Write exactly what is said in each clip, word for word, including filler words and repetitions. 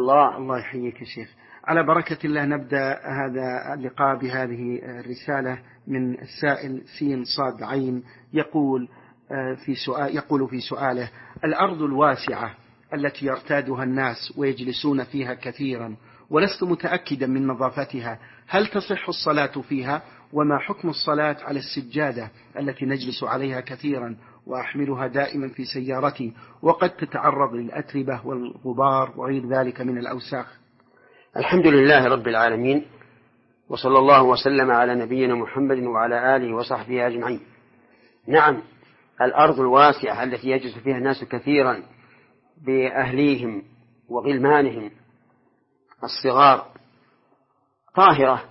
الله. الله يحييك يا شيخ. على بركة الله نبدأ هذا اللقاء بهذه الرسالة من السائل سين صاد عين. يقول في سؤال يقول في سؤاله: الأرض الواسعة التي يرتادها الناس ويجلسون فيها كثيرا ولست متأكدا من نظافتها، هل تصح الصلاة فيها؟ وما حكم الصلاة على السجادة التي نجلس عليها كثيرا وأحملها دائما في سيارتي وقد تتعرض للأتربة والغبار وغير ذلك من الأوساخ؟ الحمد لله رب العالمين، وصلى الله وسلم على نبينا محمد وعلى آله وصحبه أجمعين. نعم، الأرض الواسعة التي يجلس فيها الناس كثيرا بأهليهم وغلمانهم الصغار طاهرة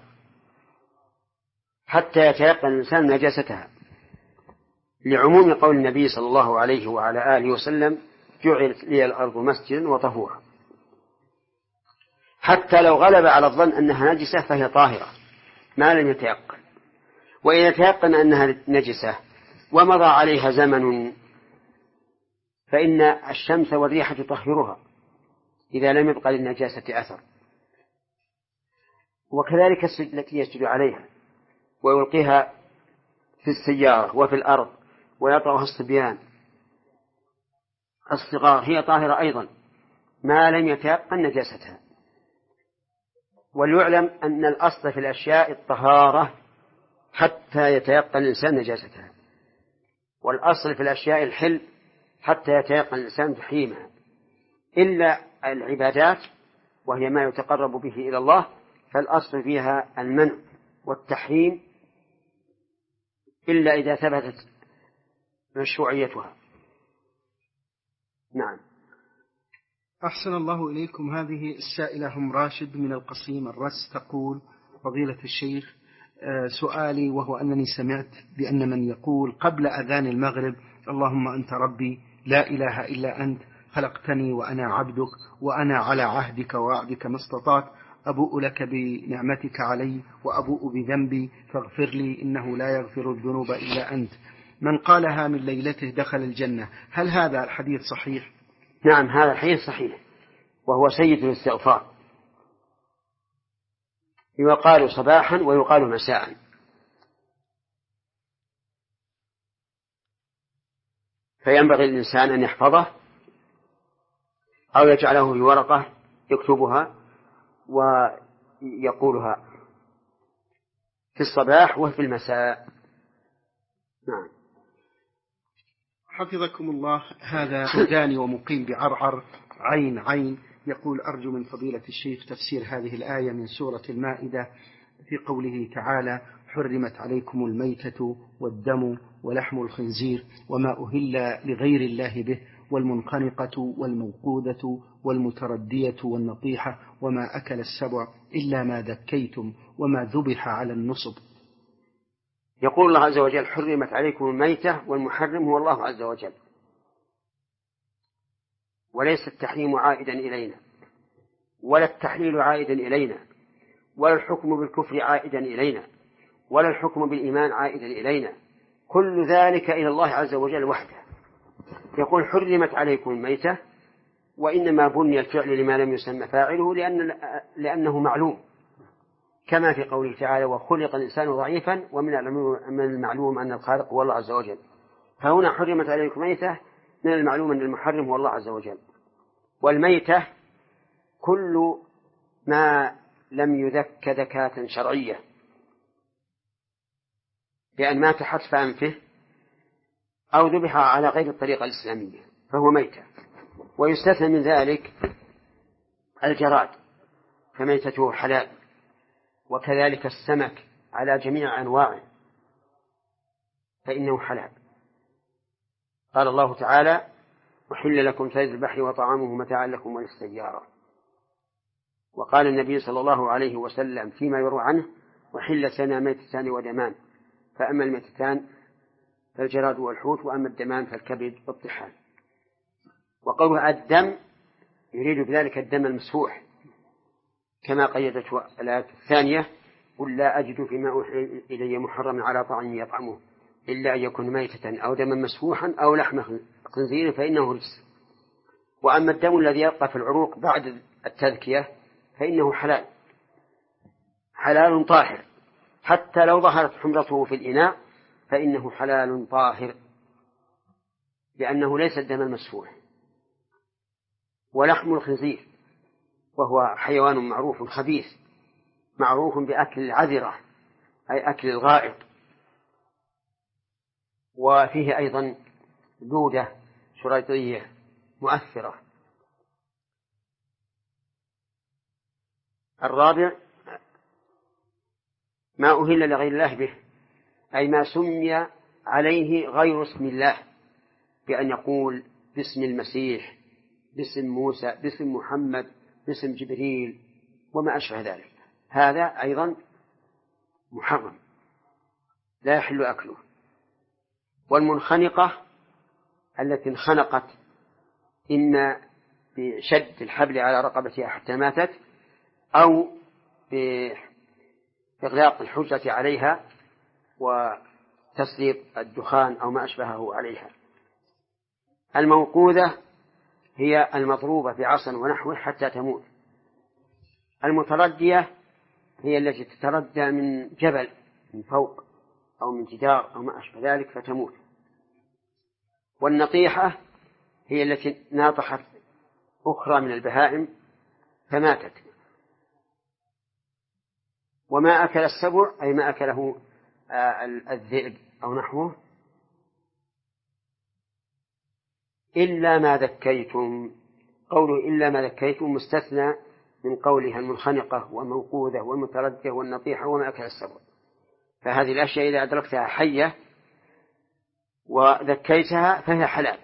حتى يتيقن الإنسان نجاستها، لعموم قول النبي صلى الله عليه وعلى آله وسلم: جعلت لي الأرض مسجدا وطهورا. حتى لو غلب على الظن أنها نجسة فهي طاهرة ما لم يتيقن. وإن يتيقن أنها نجسة ومضى عليها زمن فإن الشمس والريح تطهرها إذا لم يبقى للنجاسة أثر. وكذلك التي يسجد عليها ويلقيها في السيارة وفي الأرض ويطرها الصبيان الصغار هي طاهرة أيضا ما لم يتيقن نجاستها. وليعلم أن الأصل في الأشياء الطهارة حتى يتيقن الإنسان نجاستها، والأصل في الأشياء الحل حتى يتيقن الإنسان تحريمها، إلا العبادات وهي ما يتقرب به إلى الله فالأصل فيها المنع والتحريم إلا إذا ثبتت مشروعيتها. نعم. أحسن الله إليكم. هذه السائلة هم راشد من القصيم الرس تقول: فضيلة الشيخ، سؤالي وهو أنني سمعت بأن من يقول قبل أذان المغرب: اللهم أنت ربي لا إله إلا أنت خلقتني وأنا عبدك وأنا على عهدك ووعدك ما استطعت، أبوء لك بنعمتك علي وأبوء بذنبي فاغفر لي إنه لا يغفر الذنوب إلا أنت، من قالها من ليلته دخل الجنة، هل هذا الحديث صحيح؟ نعم، هذا الحديث صحيح، وهو سيد الاستغفار، يقال صباحا ويقال مساء. فينبغي الإنسان أن يحفظه أو يجعله في ورقة يكتبها ويقولها في الصباح وفي المساء. نعم. حفظكم الله. هذا سوداني ومقيم بعرعر عين عين يقول: أرجو من فضيلة الشيخ تفسير هذه الآية من سورة المائدة في قوله تعالى: حرمت عليكم الميتة والدم ولحم الخنزير وما أهل لغير الله به والمنخنقة والموقوذة والمتردية والنطيحة وما أكل السبع إلا ما ذكيتم وما ذبح على النصب. يقول الله عز وجل: حرمت عليكم الميتة، والمحرم هو الله عز وجل، وليس التحريم عائدا إلينا ولا التحليل عائدا إلينا ولا الحكم بالكفر عائدا إلينا ولا الحكم بالإيمان عائدا إلينا، كل ذلك إلى الله عز وجل وحده. يقول: حرمت عليكم الميتة، وإنما بني الفعل لما لم يسمى فاعله لأن لأنه معلوم، كما في قوله تعالى: وخلق الإنسان ضعيفا ومن المعلوم أن الخالق هو الله عز وجل. فهنا حرمت عليكم ميتة، من المعلوم أن المحرم هو الله عز وجل. والميتة كل ما لم يذك ذكاة شرعية بأن مات حتف أنفه أو ذبح على غير الطريقة الإسلامية فهو ميتة. ويستثنى من ذلك الجراد فميتته حلال، وكذلك السمك على جميع أنواعه فإنه حلال. قال الله تعالى: وحل لكم صيد البحر وطعامه متاعا لكم وللسيارة. وقال النبي صلى الله عليه وسلم فيما يروى عنه: وحلت لنا ميتتان ودمان، فأما الميتتان فالجراد والحوت، وأما الدمان فالكبد والطحال. وقوله الدم يريد بذلك الدم المسفوح، كما قيدته الآية الثانية: قل لا أجد فيما أوحي إلي محرم على طعام يطعمه إلا أن يكون ميتة أو دما مسفوحا أو لحم خنزير فإنه رجس. وأما الدم الذي يبقى في العروق بعد التذكية فإنه حلال حلال طاهر، حتى لو ظهرت حمرته في الإناء فإنه حلال طاهر، لأنه ليس الدم المسفوح. ولحم الخنزير وهو حيوان معروف خبيث معروف بأكل العذرة أي أكل الغائط، وفيه أيضا دودة شريطية مؤثرة. الرابع ما أهل لغير الله به، أي ما سمي عليه غير اسم الله، بأن يقول باسم المسيح، باسم موسى، باسم محمد، باسم جبريل وما أشبه ذلك، هذا أيضا محرم لا يحل أكله. والمنخنقة التي انخنقت إما بشد الحبل على رقبتها حتى ماتت أو بإغلاق الحجة عليها وتسليط الدخان أو ما أشبهه عليها. الموقوذة هي المضروبة بعصا ونحوه حتى تموت. المتردية هي التي تتردى من جبل من فوق أو من جدار أو ما أشبه ذلك فتموت. والنطيحة هي التي ناطحت أخرى من البهائم فماتت. وما أكل السبع أي ما أكله الذئب أو نحوه إلا ما ذكيتم. قوله إلا ما ذكيتم مستثنى من قولها المنخنقة والموقوذة والمتردية والنطيحة وما أكل السبع، فهذه الأشياء إذا أدركتها حية وذكيتها فهي حلال.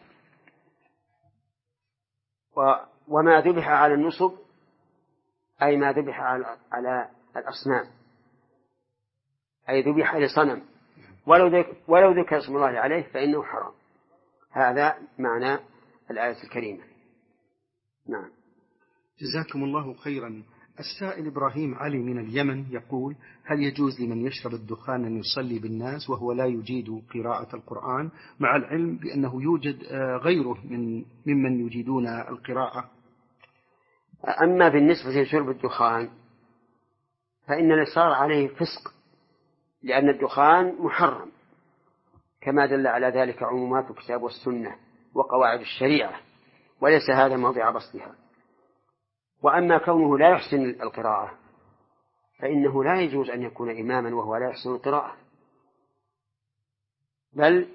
وما ذبح على النصب أي ما ذبح على الأصنام، أي ذبح لصنم ولو ذكر, ولو ذكر اسم الله عليه فإنه حرام. هذا معنى الآية الكريمة. نعم. جزاكم الله خيرا. السائل إبراهيم علي من اليمن يقول: هل يجوز لمن يشرب الدخان أن يصلي بالناس وهو لا يجيد قراءة القرآن، مع العلم بأنه يوجد غيره من ممن يجيدون القراءة؟ أما بالنسبة لشرب الدخان فإن الإصرار عليه فسق، لأن الدخان محرم كما دل على ذلك عمومات الكتاب والسنة وقواعد الشريعة، وليس هذا موضع بسطها. وأما كونه لا يحسن القراءة فإنه لا يجوز أن يكون إماما وهو لا يحسن القراءة، بل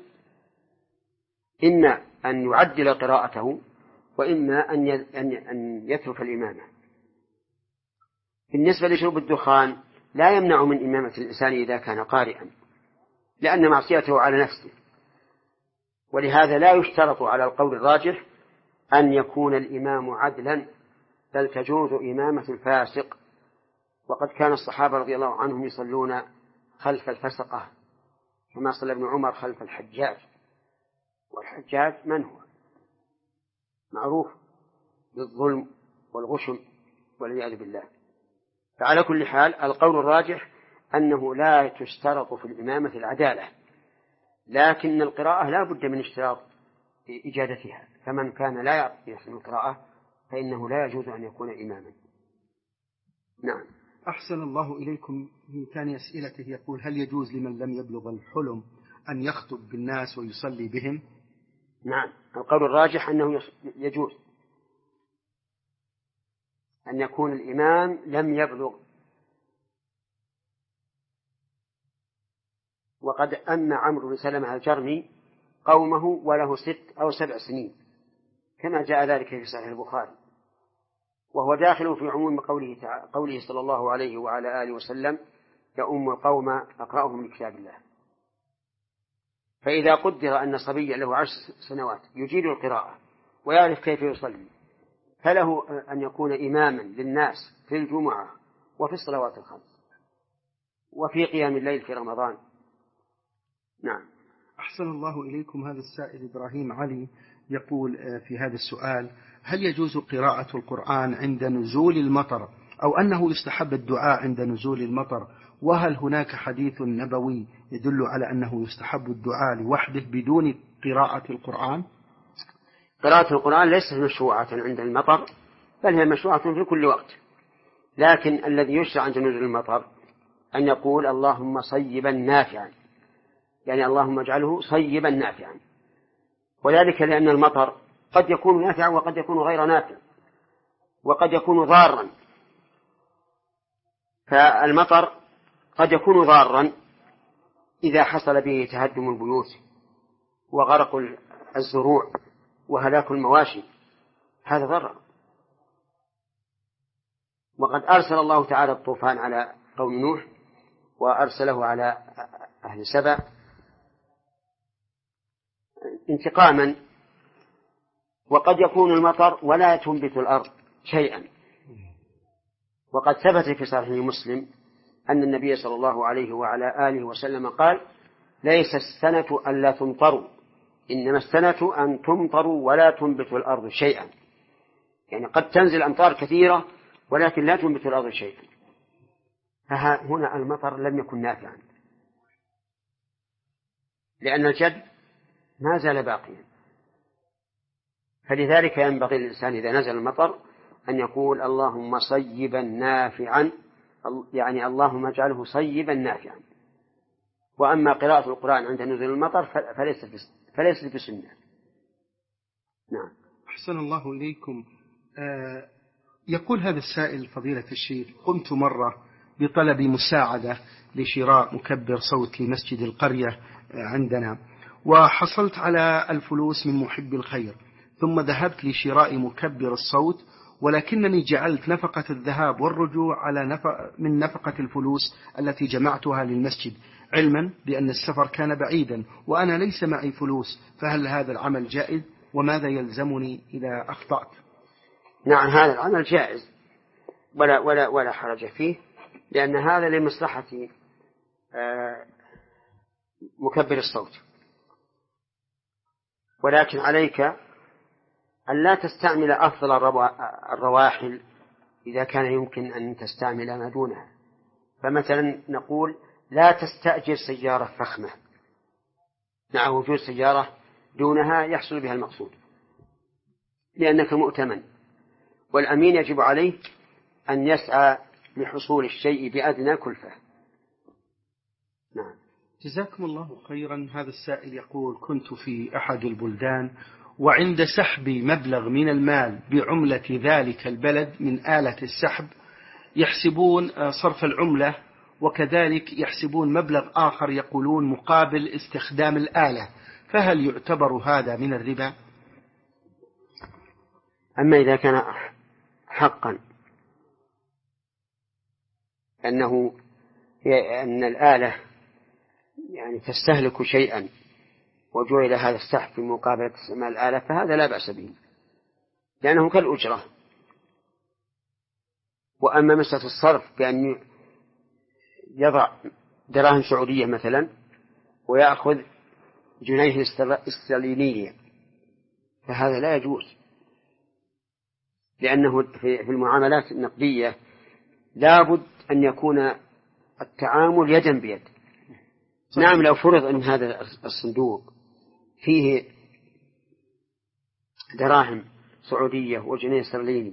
إما أن يعدل قراءته وإما أن يترك الإمامة. بالنسبة لشرب الدخان لا يمنع من إمامة الإنسان إذا كان قارئا، لأن معصيته على نفسه، ولهذا لا يشترط على القول الراجح أن يكون الإمام عدلا، بل تجوز إمامة الفاسق. وقد كان الصحابة رضي الله عنهم يصلون خلف الفسقة كما صلى ابن عمر خلف الحجاج، والحجاج من هو؟ معروف بالظلم والغشم والعياذ بالله. فعلى كل حال القول الراجح أنه لا تشترط في الإمامة العدالة، لكن القراءة لا بد من اشتراط إجادتها، فمن كان لا يحسن القراءة فإنه لا يجوز أن يكون إماما. نعم. أحسن الله إليكم. من ثاني أسئلته يقول: هل يجوز لمن لم يبلغ الحلم أن يخطب بالناس ويصلي بهم؟ نعم، القول الراجح أنه يجوز أن يكون الإمام لم يبلغ. وقد أن عمرو بن سلمة الجرمي قومه وله ست أو سبع سنين كما جاء ذلك في صحيح البخاري، وهو داخل في عموم قوله, قوله صلى الله عليه وعلى آله وسلم: يؤم القوم أقرأهم لكتاب الله. فإذا قدر أن صبيا له عشر سنوات يجيد القراءة ويعرف كيف يصلي فله أن يكون إماما للناس في الجمعة وفي الصلوات الخمس وفي قيام الليل في رمضان. نعم. أحسن الله إليكم. هذا السائل إبراهيم علي يقول في هذا السؤال: هل يجوز قراءة القرآن عند نزول المطر، أو أنه يستحب الدعاء عند نزول المطر؟ وهل هناك حديث نبوي يدل على أنه يستحب الدعاء لوحده بدون قراءة القرآن؟ قراءة القرآن ليست مشروعة عند المطر، بل هي مشروعة في كل وقت. لكن الذي يشرع عند نزول المطر أن يقول اللهم صيبا نافعا، يعني اللهم اجعله صيبا نافعا، وذلك لأن المطر قد يكون نافعا وقد يكون غير نافع، وقد يكون ضارا. فالمطر قد يكون ضارا إذا حصل به تهدم البيوت وغرق الزروع وهلاك المواشي، هذا ضرر. وقد أرسل الله تعالى الطوفان على قوم نوح وأرسله على أهل سبأ انتقاما. وقد يكون المطر ولا تنبت الأرض شيئا، وقد ثبت في صحيح مسلم أن النبي صلى الله عليه وعلى آله وسلم قال ليس السنة ألا تمطروا، إنما السنة أن تمطروا ولا تنبت الأرض شيئا. يعني قد تنزل أمطار كثيرة ولكن لا تنبت الأرض شيئا. فهنا المطر لم يكن نافعا، لأن الجد ما زال باقيا. فلذلك ينبغي للإنسان إذا نزل المطر أن يقول اللهم صيبا نافعا، يعني اللهم اجعله صيبا نافعا. وأما قراءة القرآن عند نزول المطر فليس فليس بسنة. نعم. أحسن الله إليكم. آه يقول هذا السائل فضيلة الشيخ: قمت مرة بطلب مساعدة لشراء مكبر صوت لمسجد القرية عندنا، وحصلت على الفلوس من محب الخير، ثم ذهبت لشراء مكبر الصوت، ولكنني جعلت نفقة الذهاب والرجوع على نفق من نفقة الفلوس التي جمعتها للمسجد، علما بأن السفر كان بعيدا وأنا ليس معي فلوس، فهل هذا العمل جائز؟ وماذا يلزمني إذا أخطأت؟ نعم، هذا العمل جائز ولا, ولا, ولا حرج فيه، لأن هذا لمصلحة مكبر الصوت. ولكن عليك أن لا تستعمل أفضل الرواحل إذا كان يمكن أن تستعمل ما دونها. فمثلا نقول لا تستأجر سيارة فخمة مع وجود سيارة دونها يحصل بها المقصود، لأنك مؤتمن، والأمين يجب عليه أن يسعى لحصول الشيء بأدنى كلفة. نعم. جزاكم الله خيرا. هذا السائل يقول: كنت في أحد البلدان، وعند سحب مبلغ من المال بعملة ذلك البلد من آلة السحب يحسبون صرف العملة، وكذلك يحسبون مبلغ آخر يقولون مقابل استخدام الآلة، فهل يعتبر هذا من الربا؟ أما إذا كان حقا أنه أن الآلة يعني تستهلك شيئا وجعل هذا السحب في مقابلة استعمال الآلة، فهذا لا بأس به، لأنه كالأجرة. وأما مسألة الصرف بأن يضع دراهم سعودية مثلا ويأخذ جنيه استرلينية، فهذا لا يجوز، لأنه في المعاملات النقدية لابد أن يكون التعامل يدا بيد. نعم، لو فرض أن هذا الصندوق فيه دراهم سعودية وجنيه استرليني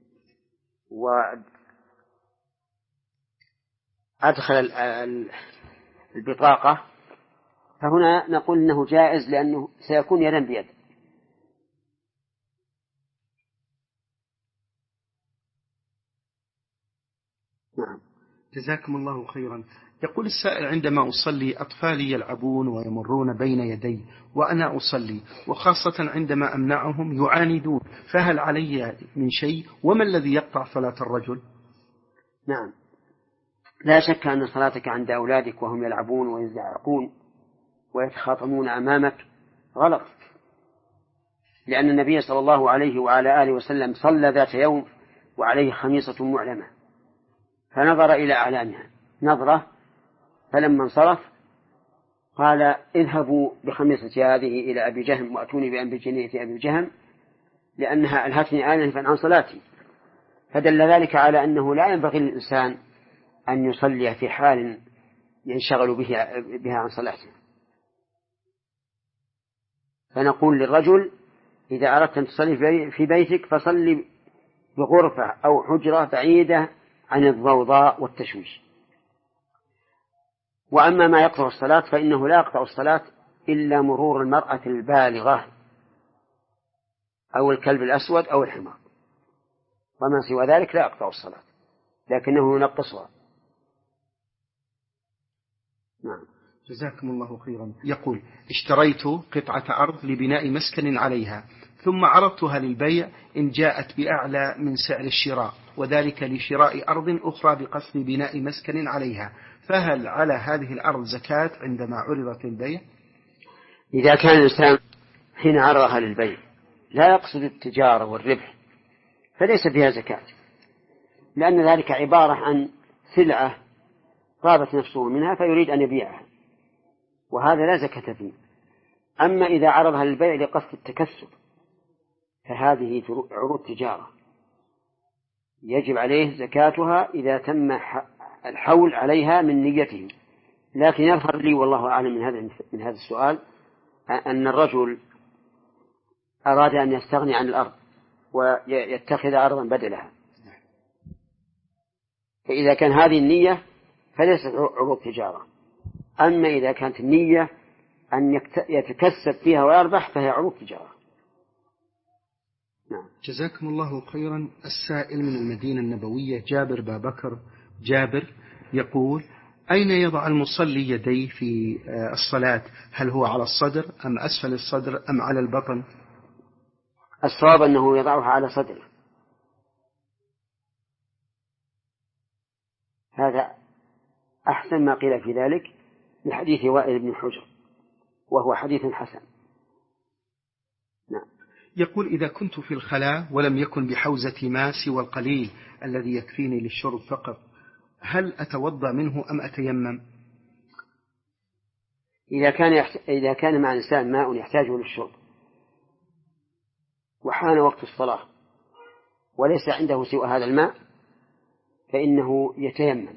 وأدخل البطاقة، فهنا نقول إنه جائز لأنه سيكون يدا بيد. نعم. جزاكم الله خيرا. يقول السائل: عندما أصلي أطفالي يلعبون ويمرون بين يدي وأنا أصلي، وخاصة عندما أمنعهم يعاندون، فهل علي من شيء؟ وما الذي يقطع صلاة الرجل؟ نعم، لا شك أن صلاتك عند أولادك وهم يلعبون ويزعقون ويتخاطمون أمامك غلط، لأن النبي صلى الله عليه وعلى آله وسلم صلى ذات يوم وعليه خميصة معلمة، فنظر إلى أعلامها نظرة، فلما انصرف قال: اذهبوا بخميصتي هذه إلى أبي جهم وأتوني بأنبجنية أبي جهم، لأنها ألهتني آنفا عن صلاتي. فدل ذلك على أنه لا ينبغي للإنسان أن يصلي في حال ينشغل بها عن صلاته. فنقول للرجل: إذا أردت أن تصلي في بيتك فصلي بغرفة أو حجرة بعيدة عن الضوضاء والتشويش. وأما ما يقطع الصلاة فإنه لا يقطع الصلاة إلا مرور المرأة البالغة أو الكلب الأسود أو الحمار، وما سوى ذلك لا يقطع الصلاة لكنه ينقصها. نعم. جزاكم الله خيرا. يقول: اشتريت قطعة أرض لبناء مسكن عليها، ثم عرضتها للبيع إن جاءت بأعلى من سعر الشراء، وذلك لشراء أرض أخرى بقصد بناء مسكن عليها، فهل على هذه الأرض زكاة عندما عرضت للبيع؟ إذا كان الإنسان حين عرضها للبيع لا يقصد التجارة والربح فليس فيها زكاة، لأن ذلك عبارة عن سلعة طابت نفسه منها فيريد أن يبيعها، وهذا لا زكاة فيه. أما إذا عرضها للبيع لقصد التكسب فهذه عروض تجارة يجب عليه زكاتها إذا تم الحول عليها من نيته. لكن يظهر لي والله أعلم من هذا من هذا السؤال أن الرجل أراد أن يستغني عن الأرض ويتخذ أرضا بدلها، فإذا كان هذه النية فليست عروض تجارة. أما إذا كانت النية أن يتكسب فيها ويربح فهي عروض تجارة. نعم. جزاكم الله خيرا. السائل من المدينة النبوية جابر بابكر جابر يقول: أين يضع المصلي يديه في الصلاة؟ هل هو على الصدر أم أسفل الصدر أم على البطن؟ الصواب أنه يضعها على صدره، هذا أحسن ما قيل في ذلك لحديث وائل بن حجر، وهو حديث حسن. نعم. يقول: إذا كنت في الخلاء ولم يكن بحوزة ماء سوى القليل الذي يكفيني للشرب فقط، هل أتوضأ منه أم أتيمم؟ إذا كان يحت... إذا كان مع الإنسان ماء يحتاجه للشرب وحان وقت الصلاة وليس عنده سوى هذا الماء فإنه يتيمم،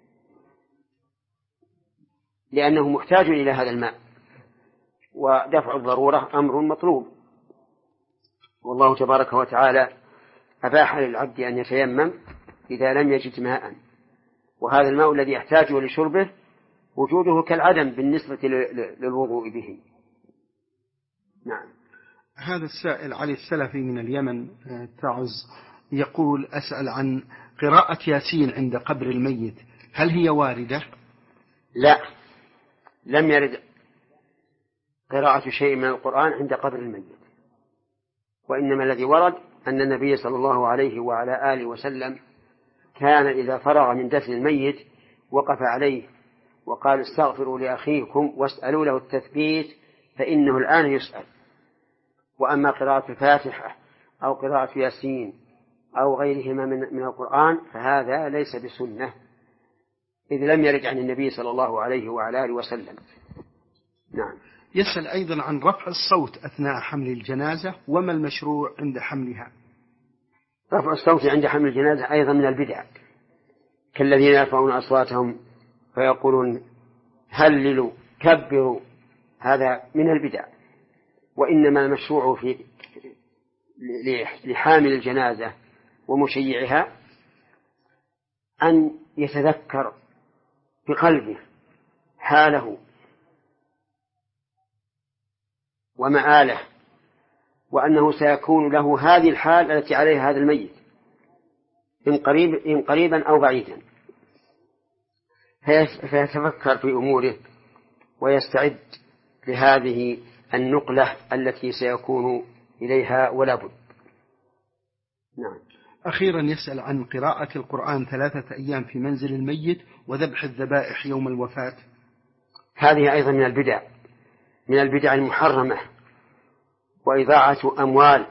لأنه محتاج إلى هذا الماء، ودفع الضرورة أمر مطلوب، والله تبارك وتعالى أباح للعبد أن يتيمم إذا لم يجد ماء، وهذا الماء الذي يحتاجه لشربه وجوده كالعدم بالنسبة للوضوء به. نعم. هذا السائل علي السلفي من اليمن تعز يقول: أسأل عن قراءة ياسين عند قبر الميت، هل هي واردة؟ لا، لم يرد قراءة شيء من القرآن عند قبر الميت، وإنما الذي ورد أن النبي صلى الله عليه وعلى آله وسلم كان إذا فرغ من دفن الميت وقف عليه وقال: استغفروا لأخيكم واسألوا له التثبيت فإنه الآن يسأل. وأما قراءة الفاتحة أو قراءة ياسين أو غيرهما من, من القرآن فهذا ليس بسنة، إذ لم يرد عن النبي صلى الله عليه وعلى آله وسلم. نعم. يسأل أيضا عن رفع الصوت أثناء حمل الجنازة، وما المشروع عند حملها؟ رفع الصوت عند حمل الجنازة أيضا من البدع، كالذين يرفعون أصواتهم فيقولون هللوا كبروا، هذا من البدع. وإنما المشروع في لحامل الجنازة ومشيعها أن يتذكر بقلبه حاله ومآله، وأنه سيكون له هذه الحال التي عليها هذا الميت إن, قريب إن قريبا أو بعيدا، فيتفكر في أموره ويستعد لهذه النقلة التي سيكون إليها ولا بد. نعم. أخيرا يسأل عن قراءة القرآن ثلاثة أيام في منزل الميت وذبح الذبائح يوم الوفاة. هذه أيضا من البدع من البدع المحرمة، وإضاعة أموال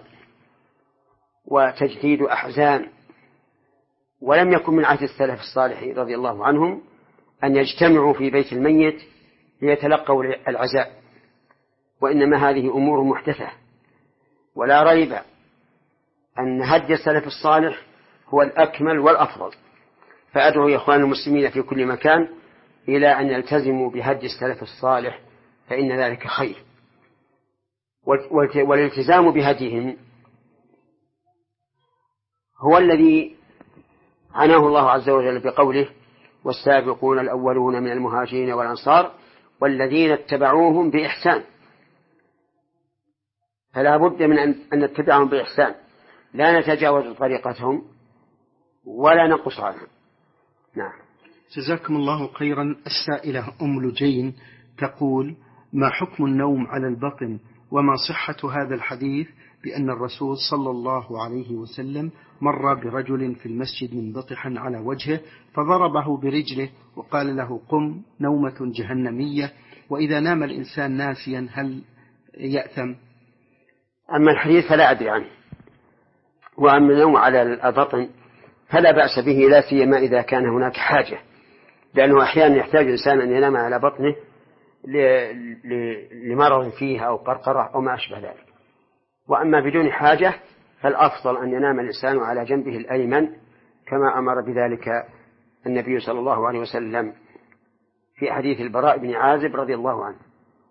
وتجديد أحزان. ولم يكن من عهد السلف الصالح رضي الله عنهم أن يجتمعوا في بيت الميت ليتلقوا العزاء، وإنما هذه أمور محدثة، ولا ريب أن هدي السلف الصالح هو الأكمل والأفضل. فأدعو يا إخوان المسلمين في كل مكان إلى أن يلتزموا بهدي السلف الصالح، فإن ذلك خير، والالتزام بهديهم هو الذي عناه الله عز وجل بقوله والسابقون الأولون من المهاجرين والأنصار والذين اتبعوهم بإحسان، فلا بد من أن نتبعهم بإحسان، لا نتجاوز طريقتهم ولا نقص عنهم. نعم. جزاكم الله خيرا. السائلة أم لجين تقول: ما حكم النوم على البطن، وما صحة هذا الحديث بأن الرسول صلى الله عليه وسلم مر برجل في المسجد منبطحا على وجهه فضربه برجله وقال له: قم، نومة جهنمية، وإذا نام الإنسان ناسيا هل يأثم؟ أما الحديث فلا أدري عنه، وأما النوم على البطن فلا بأس به، لا سيما إذا كان هناك حاجة، لأنه أحيانا يحتاج الإنسان أن ينام على بطنه لمرض فيه أو قرقرة أو ما أشبه ذلك. وأما بدون حاجة فالأفضل أن ينام الإنسان على جنبه الأيمن كما أمر بذلك النبي صلى الله عليه وسلم في حديث البراء بن عازب رضي الله عنه.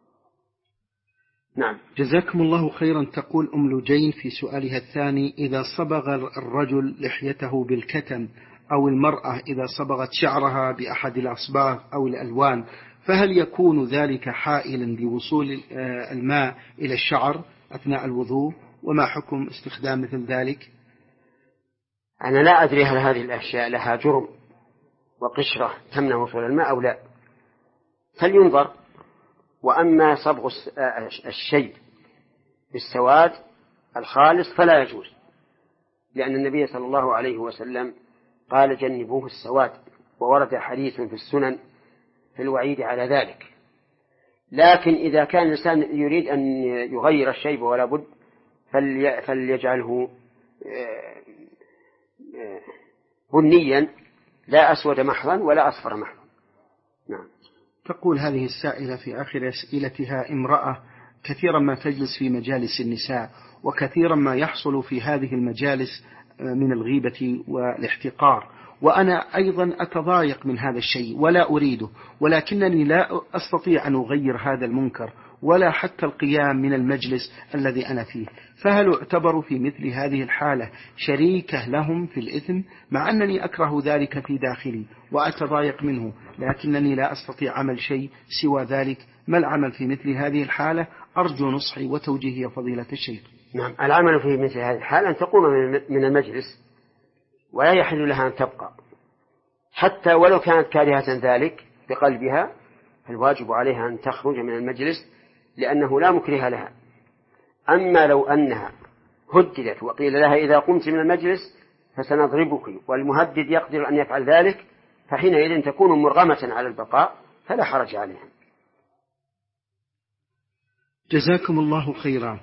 نعم. جزاكم الله خيرا. تقول أم لجين في سؤالها الثاني: إذا صبغ الرجل لحيته بالكتم أو المرأة إذا صبغت شعرها بأحد الأصباغ أو الألوان، فهل يكون ذلك حائلا بوصول الماء إلى الشعر أثناء الوضوء؟ وما حكم استخدام مثل ذلك؟ أنا لا أدري هل هذه الأشياء لها جرم وقشرة تمنع وصول الماء أو لا، فلينظر. وأما صبغ الشيء بالسواد الخالص فلا يجوز، لأن النبي صلى الله عليه وسلم قال: جنبوه السواد، وورد حديث في السنن في الوعيد على ذلك. لكن إذا كان الإنسان يريد أن يغير الشيب ولا بد فليجعله بنيا لا أسود محضا ولا أصفر محضا. نعم. تقول هذه السائلة في آخر أسئلتها: امرأة كثيرا ما تجلس في مجالس النساء، وكثيرا ما يحصل في هذه المجالس من الغيبة والاحتقار، وأنا أيضا أتضايق من هذا الشيء ولا أريده، ولكنني لا أستطيع أن أغير هذا المنكر ولا حتى القيام من المجلس الذي أنا فيه، فهل أعتبر في مثل هذه الحالة شريكة لهم في الإثم، مع أنني أكره ذلك في داخلي وأتضايق منه، لكنني لا أستطيع عمل شيء سوى ذلك؟ ما العمل في مثل هذه الحالة؟ أرجو نصحي وتوجيهي يا فضيلة الشيخ. نعم. العمل في مثل هذه الحالة أن تقوم من المجلس، ولا يحل لها أن تبقى حتى ولو كانت كارهة ذلك بقلبها، فالواجب عليها أن تخرج من المجلس لأنه لا مكره لها. أما لو أنها هددت وقيل لها: إذا قمت من المجلس فسنضربك، والمهدد يقدر أن يفعل ذلك، فحينئذ تكون مرغمة على البقاء، فلا حرج عليها. جزاكم الله خيرا.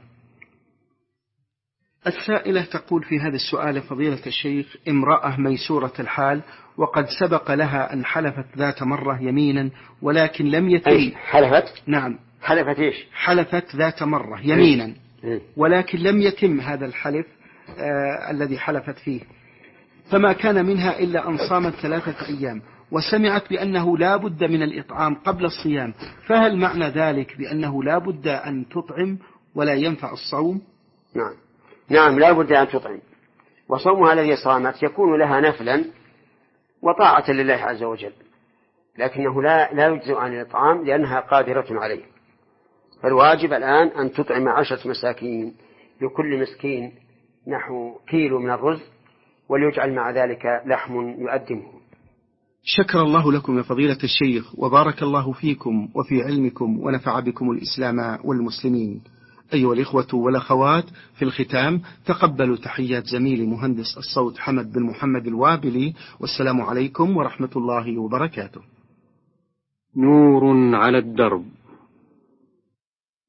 السائلة تقول في هذا السؤال: فضيلة الشيخ، امرأة ميسورة الحال وقد سبق لها أن حلفت ذات مرة يمينا ولكن لم يتم. حلفت؟ نعم. حلفت إيش؟ حلفت ذات مرة يمينا ولكن لم يتم هذا الحلف آه الذي حلفت فيه، فما كان منها إلا أن صامت ثلاثة أيام، وسمعت بأنه لا بد من الإطعام قبل الصيام، فهل معنى ذلك بأنه لا بد أن تطعم ولا ينفع الصوم؟ نعم نعم لا بد أن تطعم، وصومها الذي صامت يكون لها نفلا وطاعة لله عز وجل، لكنه لا لا يجزئ عن الإطعام لأنها قادرة عليه. فالواجب الآن أن تطعم عشرة مساكين، لكل مسكين نحو كيلو من الرز، وليجعل مع ذلك لحم يؤدمه. شكر الله لكم يا فضيلة الشيخ، وبارك الله فيكم وفي علمكم، ونفع بكم الإسلام والمسلمين. أيها الإخوة والأخوات، في الختام تقبلوا تحيات زميلي مهندس الصوت حمد بن محمد الوابلي، والسلام عليكم ورحمة الله وبركاته. نور على الدرب.